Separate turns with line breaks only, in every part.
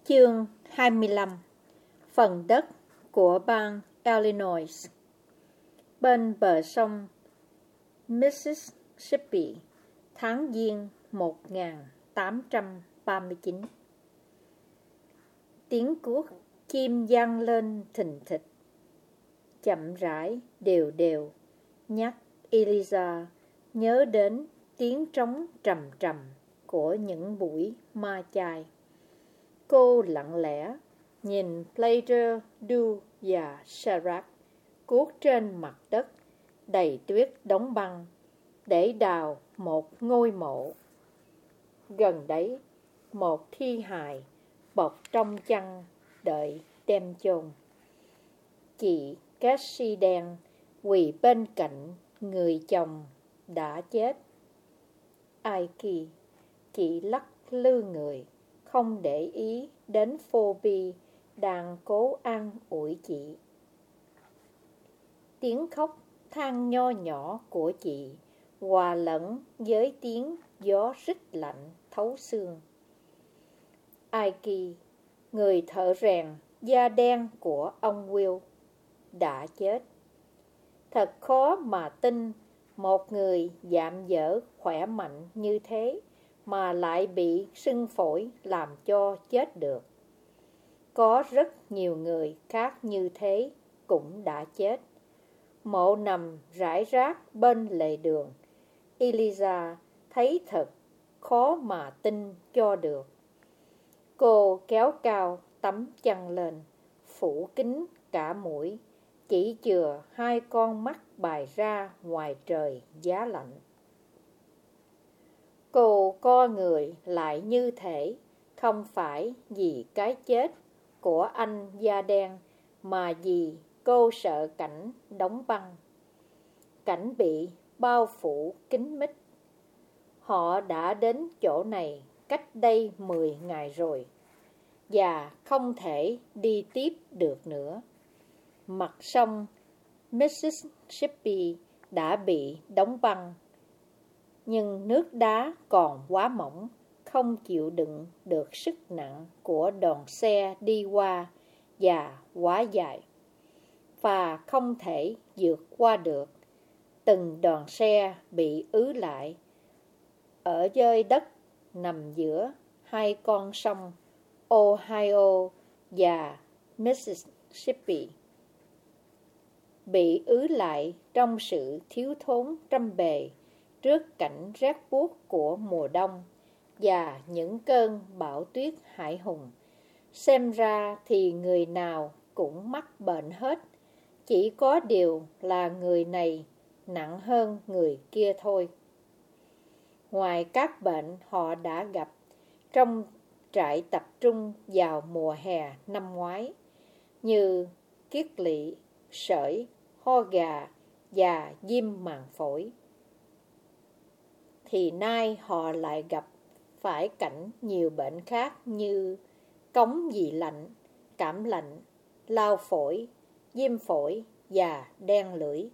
Chương 25. Phần đất của bang Illinois. Bên bờ sông Mississippi, tháng Giêng 1839. Tiếng cuốc chim vang lên thình thịch, chậm rãi, đều đều, nhắc Eliza nhớ đến tiếng trống trầm trầm của những buổi ma chai. Cô lặng lẽ nhìn Plater, Du và Serac cuốc trên mặt đất đầy tuyết đóng băng để đào một ngôi mộ. Gần đấy, một thi hài bọc trong chăn đợi đem chôn. Chị Cassie đen quỳ bên cạnh người chồng đã chết. Ike, chị lắc lư người, không để ý đến Phoebe đang cố an ủi chị. Tiếng khóc than nho nhỏ của chị hòa lẫn với tiếng gió rít lạnh thấu xương. Ike, người thợ rèn da đen của ông Will, đã chết. Thật khó mà tin một người dạm dở khỏe mạnh như thế mà lại bị sưng phổi làm cho chết được. Có rất nhiều người khác như thế cũng đã chết. Mộ nằm rải rác bên lề đường. Eliza thấy thật khó mà tin cho được. Cô kéo cao tấm chăn lên, phủ kín cả mũi, chỉ chừa hai con mắt bài ra ngoài trời giá lạnh. Cô co người lại như thể không phải vì cái chết của anh da đen mà vì cô sợ cảnh đóng băng, cảnh bị bao phủ kín mít. Họ đã đến chỗ này cách đây 10 ngày rồi và không thể đi tiếp được nữa. Mặt sông Mississippi đã bị đóng băng, nhưng nước đá còn quá mỏng, không chịu đựng được sức nặng của đoàn xe đi qua và quá dài. Và không thể vượt qua được. Từng đoàn xe bị ứ lại ở dưới đất nằm giữa hai con sông Ohio và Mississippi, bị ứ lại trong sự thiếu thốn trăm bề trước cảnh rét buốt của mùa đông và những cơn bão tuyết hải hùng. Xem ra thì người nào cũng mắc bệnh hết, chỉ có điều là người này nặng hơn người kia thôi. Ngoài các bệnh họ đã gặp trong trại tập trung vào mùa hè năm ngoái, như kiết lỵ, sởi, ho gà và viêm màng phổi, thì nay họ lại gặp phải cảnh nhiều bệnh khác như cống dị lạnh, cảm lạnh, lao phổi, viêm phổi và đen lưỡi.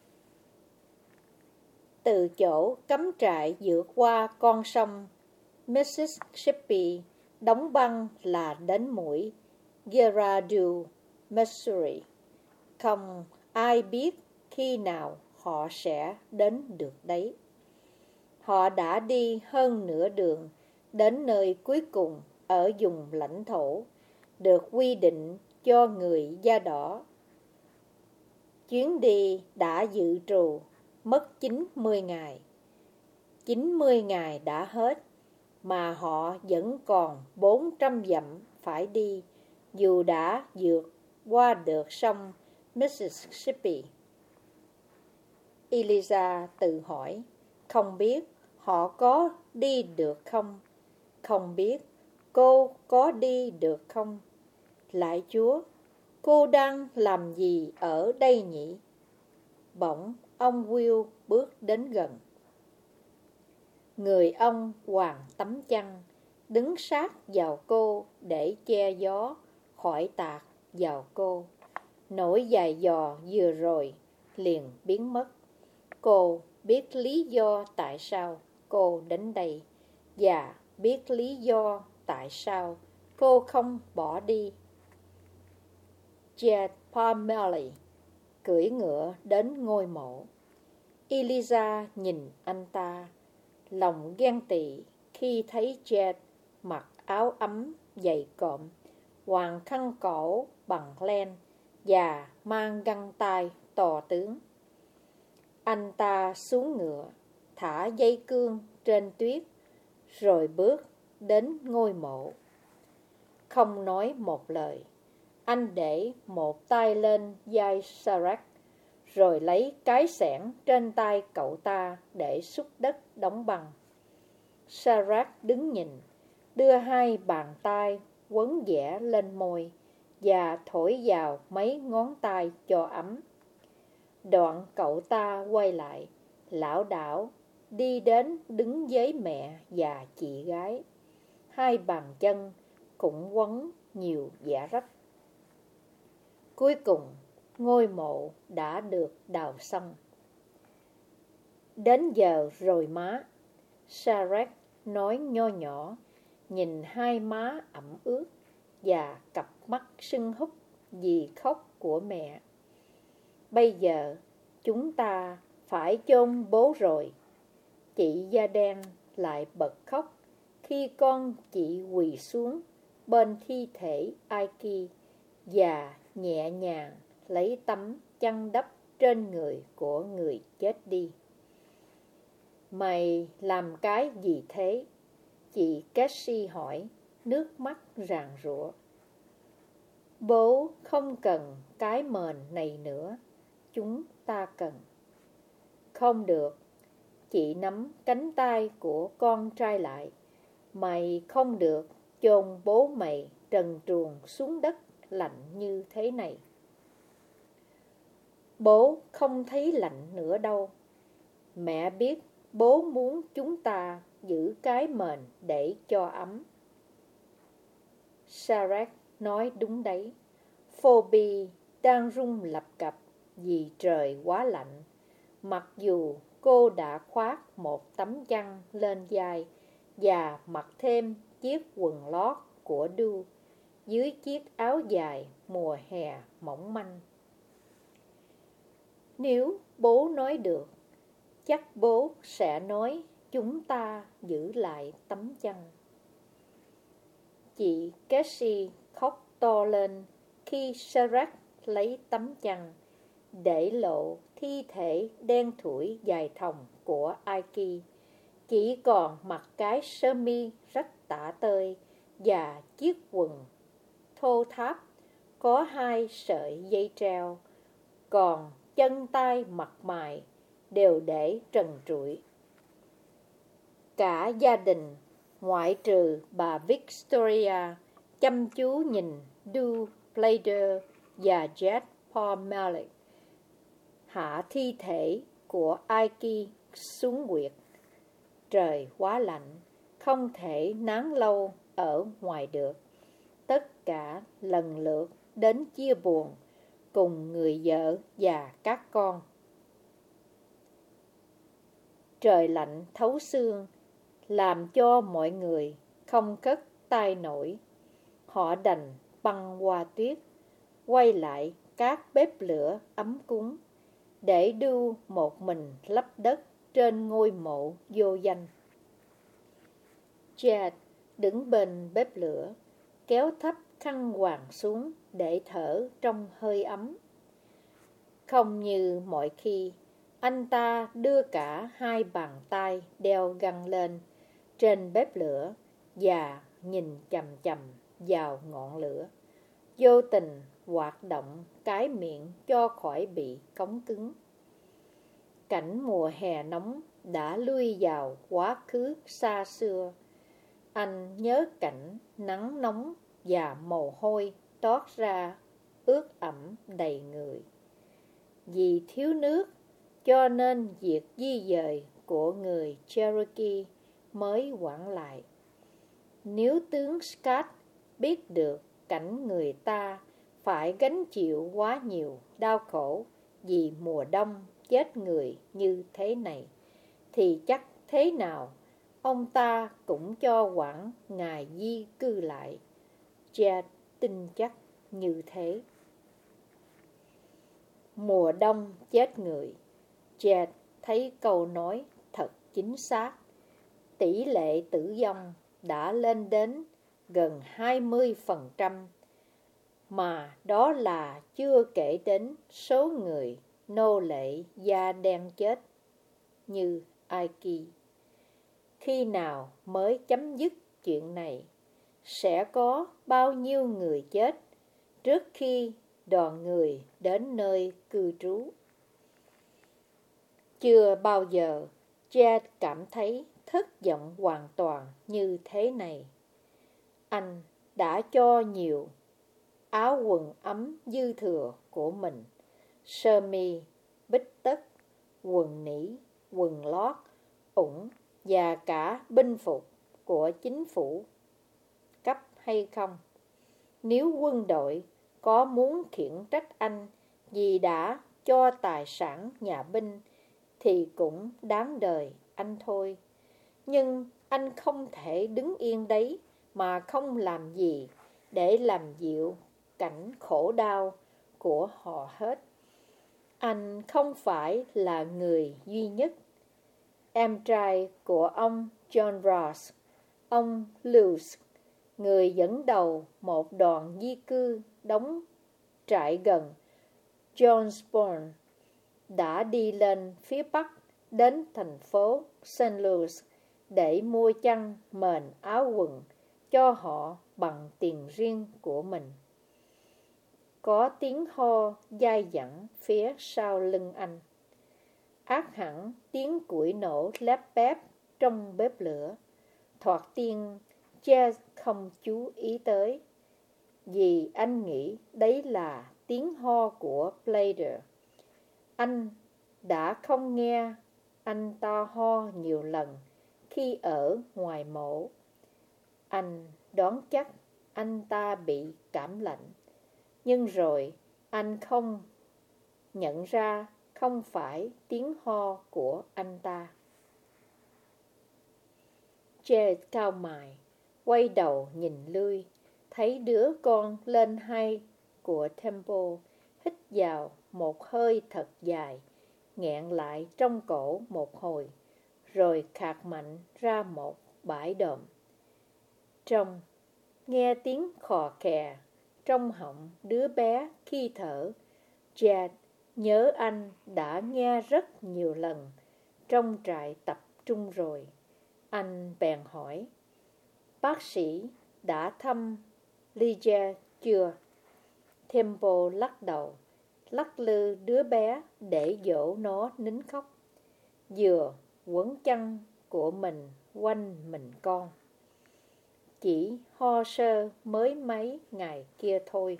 Từ chỗ cắm trại vượt qua con sông Mississippi đóng băng là đến mũi Gerardo, Missouri. Không ai biết khi nào họ sẽ đến được đấy. Họ đã đi hơn nửa đường đến nơi cuối cùng ở vùng lãnh thổ được quy định cho người da đỏ. Chuyến đi đã dự trù mất 90 ngày. 90 ngày đã hết mà họ vẫn còn 400 dặm phải đi, dù đã vượt qua được sông Mississippi. Eliza tự hỏi, không biết họ có đi được không? Không biết cô có đi được không? Lạy Chúa, cô đang làm gì ở đây nhỉ? Bỗng ông Will bước đến gần. Người ông quàng tấm chăn, đứng sát vào cô để che gió khỏi tạt vào cô. Nỗi dài dò vừa rồi liền biến mất. Cô biết lý do tại sao cô đến đây và biết lý do tại sao cô không bỏ đi. Jed Parmalee cưỡi ngựa đến ngôi mộ. Eliza nhìn anh ta, lòng ghen tị khi thấy Jed mặc áo ấm dày cộm, quàng khăn cổ bằng len và mang găng tay to tướng. Anh ta xuống ngựa, thả dây cương trên tuyết, rồi bước đến ngôi mộ. Không nói một lời, anh để một tay lên vai Shrek, rồi lấy cái xẻng trên tay cậu ta để xúc đất đóng băng. Shrek đứng nhìn, đưa hai bàn tay quấn vẽ lên môi và thổi vào mấy ngón tay cho ấm. Đoạn cậu ta quay lại, lảo đảo đi đến đứng với mẹ và chị gái. Hai bàn chân cũng quấn nhiều vẽ rách. Cuối cùng, ngôi mộ đã được đào xong. Đến giờ rồi má, Shrek nói nho nhỏ, nhìn hai má ẩm ướt và cặp mắt sưng húp vì khóc của mẹ. Bây giờ chúng ta phải chôn bố rồi. Chị da đen lại bật khóc khi con chị quỳ xuống bên thi thể Aiki và nhẹ nhàng lấy tấm chăn đắp trên người của người chết đi. Mày làm cái gì thế? Chị Cassie hỏi, nước mắt ràn rụa. Bố không cần cái mền này nữa, chúng ta cần. Không được. Chị nắm cánh tay của con trai lại. Mày không được chôn bố mày trần truồng xuống đất lạnh như thế này. Bố không thấy lạnh nữa đâu. Mẹ biết bố muốn chúng ta giữ cái mền để cho ấm. Shrek nói đúng đấy. Phoebe đang run lập cập vì trời quá lạnh, mặc dù cô đã khoác một tấm chăn lên vai và mặc thêm chiếc quần lót của đu dưới chiếc áo dài mùa hè mỏng manh. Nếu bố nói được, chắc bố sẽ nói chúng ta giữ lại tấm chăn. Chị Cassie khóc to lên khi Shrek lấy tấm chăn, để lộ thi thể đen thủi dài thòng của Aiki, chỉ còn mặc cái sơ mi rách tả tơi và chiếc quần thô tháp có hai sợi dây treo, còn chân tay mặt mày đều để trần trụi. Cả gia đình, ngoại trừ bà Victoria, chăm chú nhìn Du Blader và Jed Parmalee hạ thi thể của Aiki xuống quyệt. Trời quá lạnh, không thể nán lâu ở ngoài được. Tất cả lần lượt đến chia buồn cùng người vợ và các con. Trời lạnh thấu xương làm cho mọi người không cất tay nổi. Họ đành băng qua tuyết, quay lại các bếp lửa ấm cúng, để Du một mình lấp đất trên ngôi mộ vô danh. Jed đứng bên bếp lửa, kéo thấp khăn quàng xuống để thở trong hơi ấm. Không như mọi khi, anh ta đưa cả hai bàn tay đeo găng lên trên bếp lửa và nhìn chằm chằm vào ngọn lửa, vô tình hoạt động cái miệng cho khỏi bị cống cứng. Cảnh mùa hè nóng đã lui vào quá khứ xa xưa. Anh nhớ cảnh nắng nóng và mồ hôi toát ra ướt ẩm đầy người. Vì thiếu nước, cho nên việc di dời của người Cherokee mới hoãn lại. Nếu tướng Scott biết được cảnh người ta phải gánh chịu quá nhiều đau khổ vì mùa đông chết người như thế này, thì chắc thế nào ông ta cũng cho hoãn ngày di cư lại. Chad tin chắc như thế. Mùa đông chết người. Chad thấy câu nói thật chính xác. Tỷ lệ tử vong đã lên đến gần 20%, mà đó là chưa kể đến số người nô lệ da đen chết như Aiki. Khi nào mới chấm dứt chuyện này? Sẽ có bao nhiêu người chết trước khi đoàn người đến nơi cư trú? Chưa bao giờ Chad cảm thấy thất vọng hoàn toàn như thế này. Anh đã cho nhiều áo quần ấm dư thừa của mình, sơ mi, bít tất, quần nỉ, quần lót, ủng và cả binh phục của chính phủ cấp hay không? Nếu quân đội có muốn khiển trách anh vì đã cho tài sản nhà binh thì cũng đáng đời anh thôi. Nhưng anh không thể đứng yên đấy mà không làm gì để làm dịu cảnh khổ đau của họ hết. Anh không phải là người duy nhất. Em trai của ông John Ross, ông Lewis, người dẫn đầu một đoàn di cư đóng trại gần Jonesboro, đã đi lên phía Bắc đến thành phố St. Louis để mua chăn, mền, áo quần cho họ bằng tiền riêng của mình. Có tiếng ho dai dẳng phía sau lưng anh. Ác hẳn tiếng củi nổ lép bép trong bếp lửa. Thoạt tiên, Chad không chú ý tới, vì anh nghĩ đấy là tiếng ho của Blader. Anh đã không nghe anh ta ho nhiều lần khi ở ngoài mộ. Anh đoán chắc anh ta bị cảm lạnh, nhưng rồi anh không nhận ra không phải tiếng ho của anh ta. Chad cau mày, quay đầu nhìn Louis, thấy đứa con lên 2 của Temple hít vào một hơi thật dài, nghẹn lại trong cổ một hồi, rồi khạc mạnh ra một bãi đờm. Trong nghe tiếng khò khè trong họng đứa bé khi thở, Chad nhớ anh đã nghe rất nhiều lần trong trại tập trung rồi. Anh bèn hỏi, bác sĩ đã thăm Lydia chưa? Temple lắc đầu, lắc lư đứa bé để dỗ nó nín khóc, vừa quấn chăn của mình quanh mình con. Chỉ ho sơ mới mấy ngày kia thôi.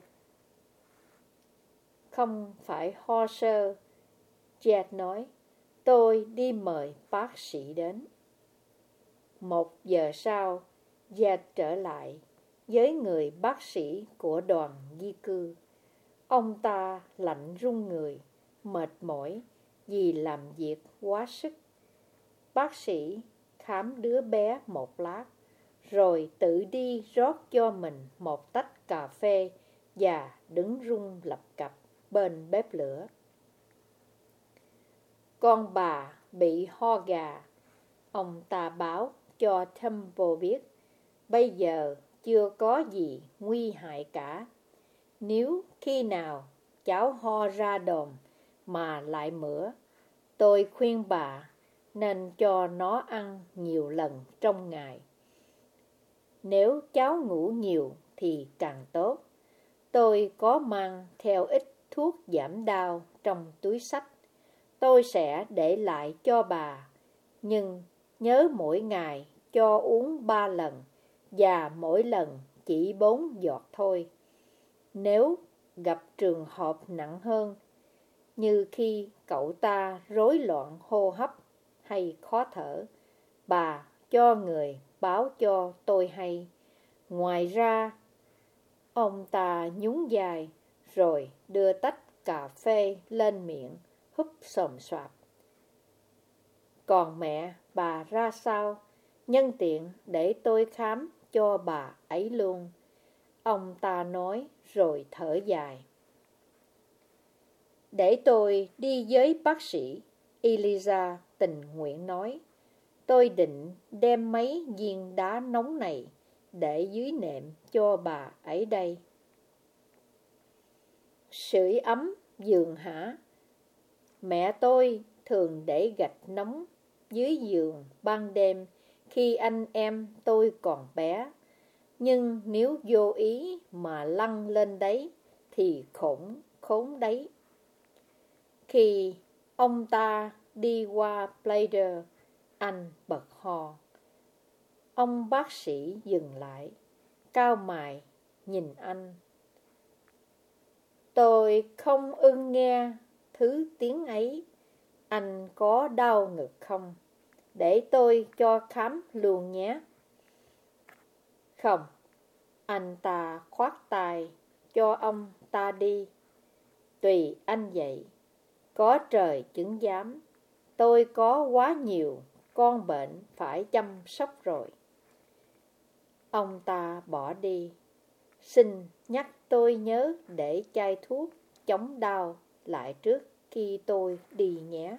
Không phải ho sơ, Chad nói, tôi đi mời bác sĩ đến. 1 giờ sau, Chad trở lại với người bác sĩ của đoàn di cư. Ông ta lạnh run người, mệt mỏi vì làm việc quá sức. Bác sĩ khám đứa bé một lát, rồi tự đi rót cho mình một tách cà phê và đứng run lập cập bên bếp lửa. Con bà bị ho gà, ông ta báo cho Temple biết. Bây giờ chưa có gì nguy hại cả. Nếu khi nào cháu ho ra đờm mà lại mửa, tôi khuyên bà nên cho nó ăn nhiều lần trong ngày. Nếu cháu ngủ nhiều thì càng tốt. Tôi có mang theo ít thuốc giảm đau trong túi xách. Tôi sẽ để lại cho bà, nhưng nhớ mỗi ngày cho uống 3 lần và mỗi lần chỉ 4 giọt thôi. Nếu gặp trường hợp nặng hơn, như khi cậu ta rối loạn hô hấp hay khó thở, bà cho người báo cho tôi hay. Ngoài ra, ông ta nhún vai rồi đưa tách cà phê lên miệng, húp xồm xoạp. Còn mẹ bà ra sao? Nhân tiện để tôi khám cho bà ấy luôn. Ông ta nói rồi thở dài. Để tôi đi với bác sĩ, Eliza tình nguyện nói. Tôi định đem mấy viên đá nóng này để dưới nệm cho bà ấy đây. Sưởi ấm giường hả? Mẹ tôi thường để gạch nóng dưới giường ban đêm khi anh em tôi còn bé. Nhưng nếu vô ý mà lăn lên đấy thì khốn đấy. Khi ông ta đi qua Blader, anh bật ho. Ông bác sĩ dừng lại, cau mày nhìn anh. Tôi không ưng nghe thứ tiếng ấy. Anh có đau ngực không? Để tôi cho khám luôn nhé. Không, anh ta khoát tay cho ông ta đi. Tùy anh vậy. Có trời chứng giám, tôi có quá nhiều con bệnh phải chăm sóc rồi. Ông ta bỏ đi. Xin nhắc tôi nhớ để chai thuốc chống đau lại trước khi tôi đi nhé.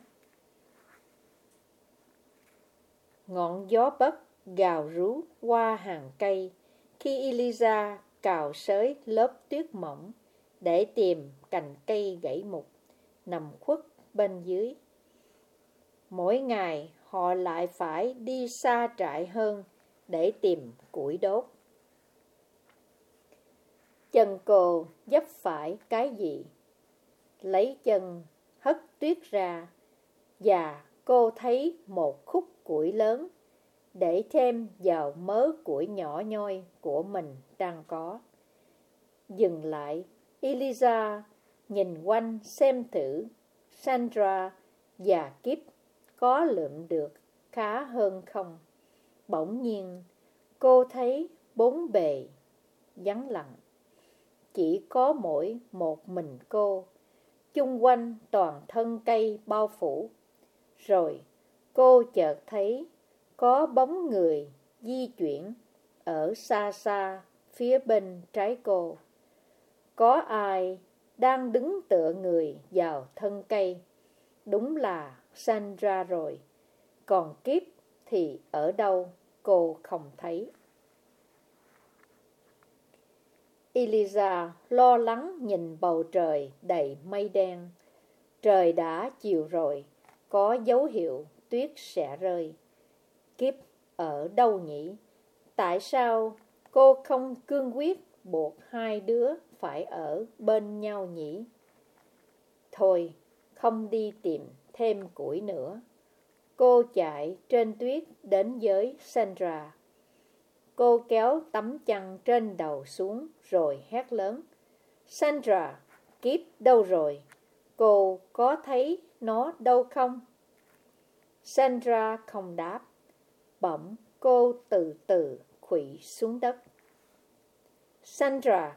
Ngọn gió bấc gào rú qua hàng cây khi Eliza cào xới lớp tuyết mỏng để tìm cành cây gãy mục nằm khuất bên dưới. Mỗi ngày họ lại phải đi xa trại hơn để tìm củi đốt. Chân cô vấp phải cái gì? Lấy chân hất tuyết ra và cô thấy một khúc củi lớn để thêm vào mớ củi nhỏ nhoi của mình đang có. Dừng lại, Eliza nhìn quanh xem thử Sandra và Kip có lượm được khá hơn không. Bỗng nhiên, cô thấy bốn bề vắng lặng. Chỉ có mỗi một mình cô, chung quanh toàn thân cây bao phủ. Rồi cô chợt thấy có bóng người di chuyển ở xa xa phía bên trái cô. Có ai đang đứng tựa người vào thân cây. Đúng là Sandra rồi. Còn Kip thì ở đâu cô không thấy. Eliza lo lắng nhìn bầu trời đầy mây đen. Trời đã chiều rồi, có dấu hiệu tuyết sẽ rơi. Kip ở đâu nhỉ? Tại sao cô không cương quyết buộc hai đứa phải ở bên nhau nhỉ? Thôi, không đi tìm thêm củi nữa. Cô chạy trên tuyết đến với Sandra. Cô kéo tấm chăn trên đầu xuống rồi hét lớn. Sandra, Kip đâu rồi? Cô có thấy nó đâu không? Sandra không đáp. Bỗng cô từ từ khuỵu xuống đất. Sandra!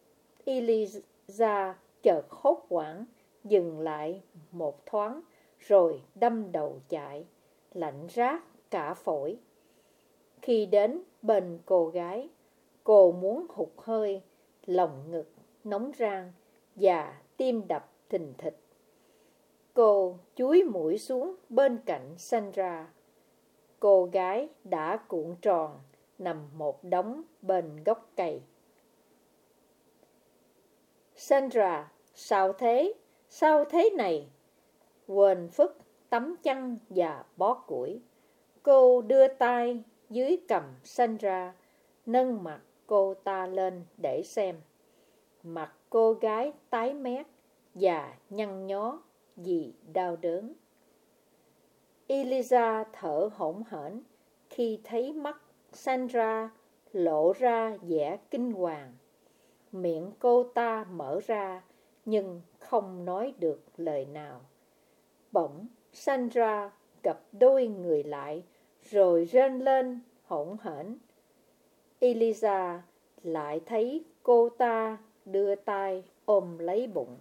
Eliza chợt hốt hoảng, dừng lại một thoáng, rồi đâm đầu chạy, lạnh rát cả phổi. Khi đến bên cô gái, cô muốn hụt hơi, lồng ngực nóng rang và tim đập thình thịch. Cô chúi mũi xuống bên cạnh Sandra. Cô gái đã cuộn tròn, nằm một đống bên gốc cây. Sandra, sao thế? Sao thế này? Quên phức tấm chăn và bó củi. Cô đưa tay dưới cằm Sandra, nâng mặt cô ta lên để xem. Mặt cô gái tái mét và nhăn nhó vì đau đớn. Eliza thở hổn hển khi thấy mắt Sandra lộ ra vẻ kinh hoàng. Miệng cô ta mở ra nhưng không nói được lời nào. Bỗng Sandra gập đôi người lại rồi rên lên hổn hển. Eliza lại thấy cô ta đưa tay ôm lấy bụng.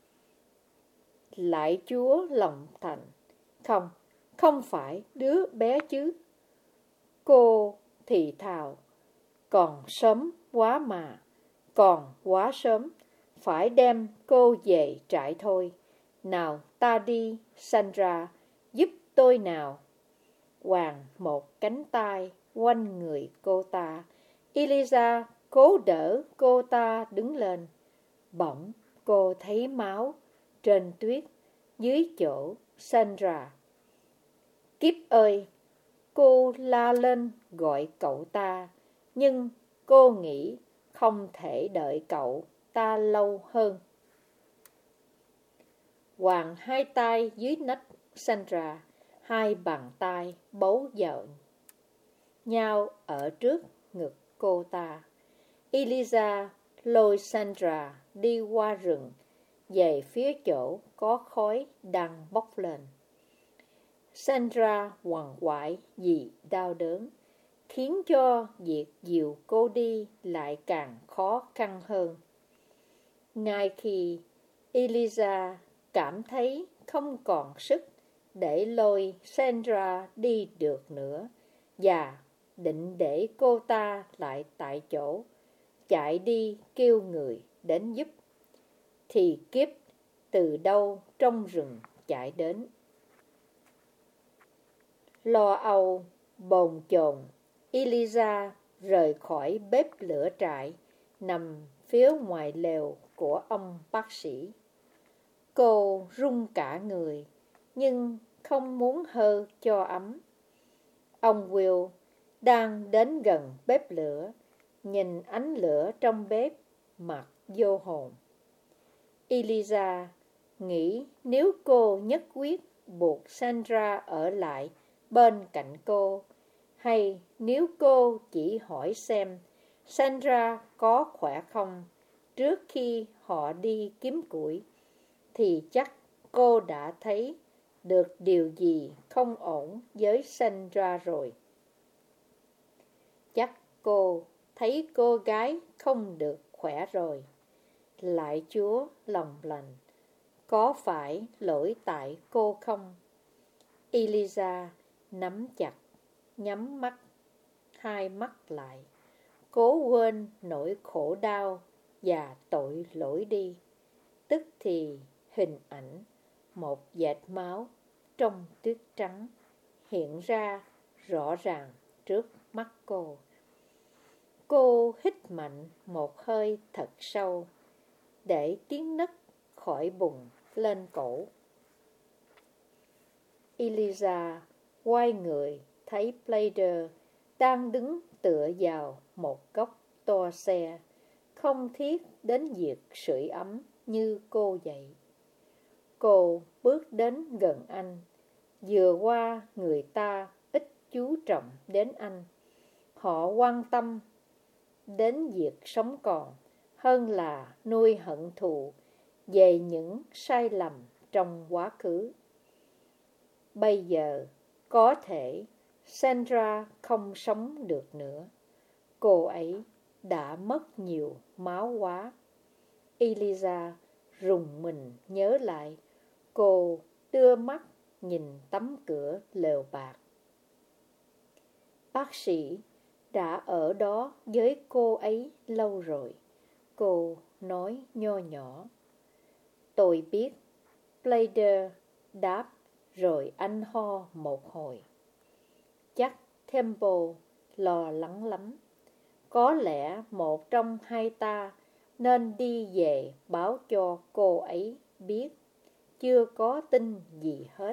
Lạy Chúa lòng thành. Không, không phải đứa bé chứ. Cô thì thào. Còn sớm quá mà. Còn quá sớm, phải đem cô về trại thôi. Nào ta đi, Sandra, giúp tôi nào. Quàng một cánh tay quanh người cô ta. Eliza cố đỡ cô ta đứng lên. Bỗng cô thấy máu trên tuyết dưới chỗ Sandra. Kiếp ơi! Cô la lên gọi cậu ta, nhưng cô nghĩ không thể đợi cậu ta lâu hơn. Quàng hai tay dưới nách Sandra, hai bàn tay bấu vào nhau ở trước ngực cô ta. Eliza lôi Sandra đi qua rừng, về phía chỗ có khói đang bốc lên. Sandra quằn quại vì đau đớn, khiến cho việc dìu cô đi lại càng khó khăn hơn. Ngay khi Eliza cảm thấy không còn sức để lôi Sandra đi được nữa, và định để cô ta lại tại chỗ, chạy đi kêu người đến giúp, thì Kiếp từ đâu trong rừng chạy đến. Lo âu, bồn chồn, Eliza rời khỏi bếp lửa trại, nằm phía ngoài lều của ông bác sĩ. Cô run cả người, nhưng không muốn hơ cho ấm. Ông Will đang đến gần bếp lửa, nhìn ánh lửa trong bếp, mặt vô hồn. Eliza nghĩ nếu cô nhất quyết buộc Sandra ở lại bên cạnh cô, hay nếu cô chỉ hỏi xem Sandra có khỏe không trước khi họ đi kiếm củi, thì chắc cô đã thấy được điều gì không ổn với Sandra rồi. Chắc cô thấy cô gái không được khỏe rồi. Lạy Chúa lòng lành, có phải lỗi tại cô không? Eliza nắm chặt, nhắm mắt, hai mắt lại, cố quên nỗi khổ đau và tội lỗi đi. Tức thì hình ảnh một vệt máu trong tuyết trắng hiện ra rõ ràng trước mắt cô. Cô hít mạnh một hơi thật sâu, để tiếng nấc khỏi bùng lên cổ. Eliza quay người thấy Blader đang đứng tựa vào một góc toa xe, không thiết đến việc sưởi ấm như cô vậy. Cô bước đến gần anh, vừa qua người ta ít chú trọng đến anh. Họ quan tâm đến việc sống còn hơn là nuôi hận thù về những sai lầm trong quá khứ. Bây giờ, có thể Sandra không sống được nữa. Cô ấy đã mất nhiều máu quá. Eliza rùng mình nhớ lại. Cô đưa mắt nhìn tấm cửa lều bạc. Bác sĩ đã ở đó với cô ấy lâu rồi. Cô nói nho nhỏ. Tôi biết. Blader đáp, rồi anh ho một hồi. Chắc Temple lo lắng lắm. Có lẽ một trong hai ta nên đi về báo cho cô ấy biết. Chưa có tin gì hết.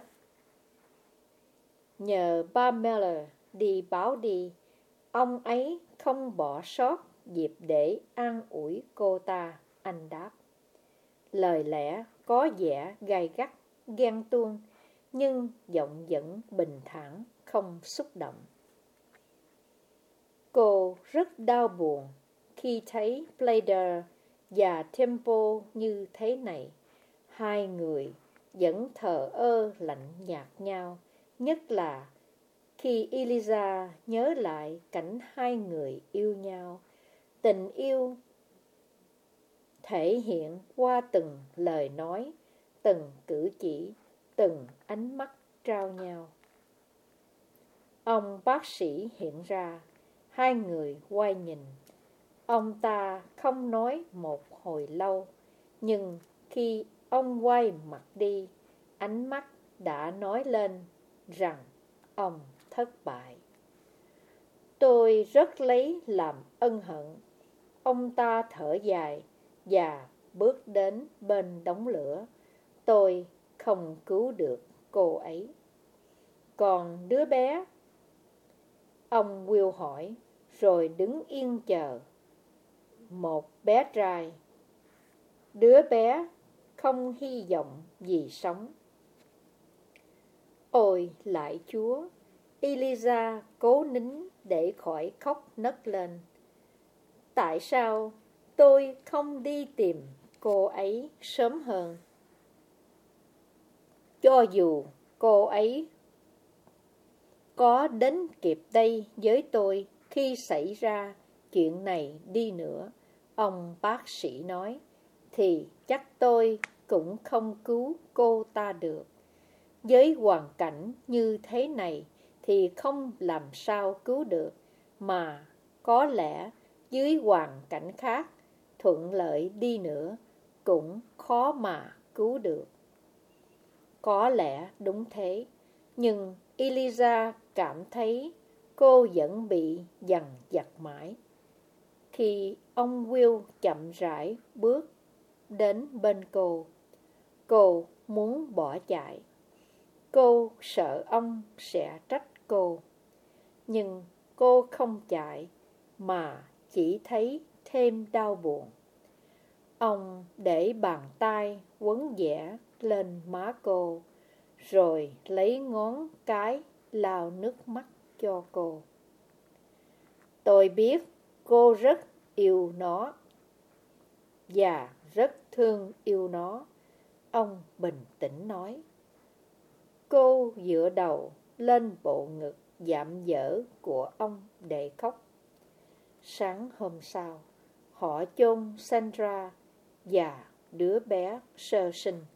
Nhờ ba Miller đi báo đi. Ông ấy không bỏ sót dịp để an ủi cô ta, anh đáp. Lời lẽ có vẻ gay gắt, ghen tuông, nhưng giọng vẫn bình thản, không xúc động. Cô rất đau buồn khi thấy Blader và Temple như thế này. Hai người vẫn thờ ơ lạnh nhạt nhau, nhất là khi Eliza nhớ lại cảnh hai người yêu nhau. Tình yêu thể hiện qua từng lời nói, từng cử chỉ, từng ánh mắt trao nhau. Ông bác sĩ hiện ra, hai người quay nhìn. Ông ta không nói một hồi lâu, nhưng khi ông quay mặt đi, ánh mắt đã nói lên rằng ông thất bại. Tôi rất lấy làm ân hận. Ông ta thở dài và bước đến bên đống lửa. Tôi không cứu được cô ấy. Còn đứa bé? Ông Will hỏi, rồi đứng yên chờ. Một bé trai. Đứa bé không hy vọng gì sống. Ôi lạy Chúa! Eliza cố nín để khỏi khóc nấc lên. Tại sao tôi không đi tìm cô ấy sớm hơn? Cho dù cô ấy có đến kịp đây với tôi khi xảy ra chuyện này đi nữa, ông bác sĩ nói, thì chắc tôi cũng không cứu cô ta được. Với hoàn cảnh như thế này thì không làm sao cứu được, mà có lẽ dưới hoàn cảnh khác, thuận lợi đi nữa, cũng khó mà cứu được. Có lẽ đúng thế, nhưng Eliza cảm thấy cô vẫn bị dằn vặt mãi. Khi ông Will chậm rãi bước đến bên cô muốn bỏ chạy. Cô sợ ông sẽ trách cô. Nhưng cô không chạy, mà chỉ thấy thêm đau buồn. Ông để bàn tay quấn vẽ lên má cô, rồi lấy ngón cái lau nước mắt cho cô. Tôi biết cô rất yêu nó và rất thương yêu nó, ông bình tĩnh nói. Cô dựa đầu lên bộ ngực dạm dở của ông để khóc. Sáng hôm sau, họ chôn Sandra và đứa bé sơ sinh.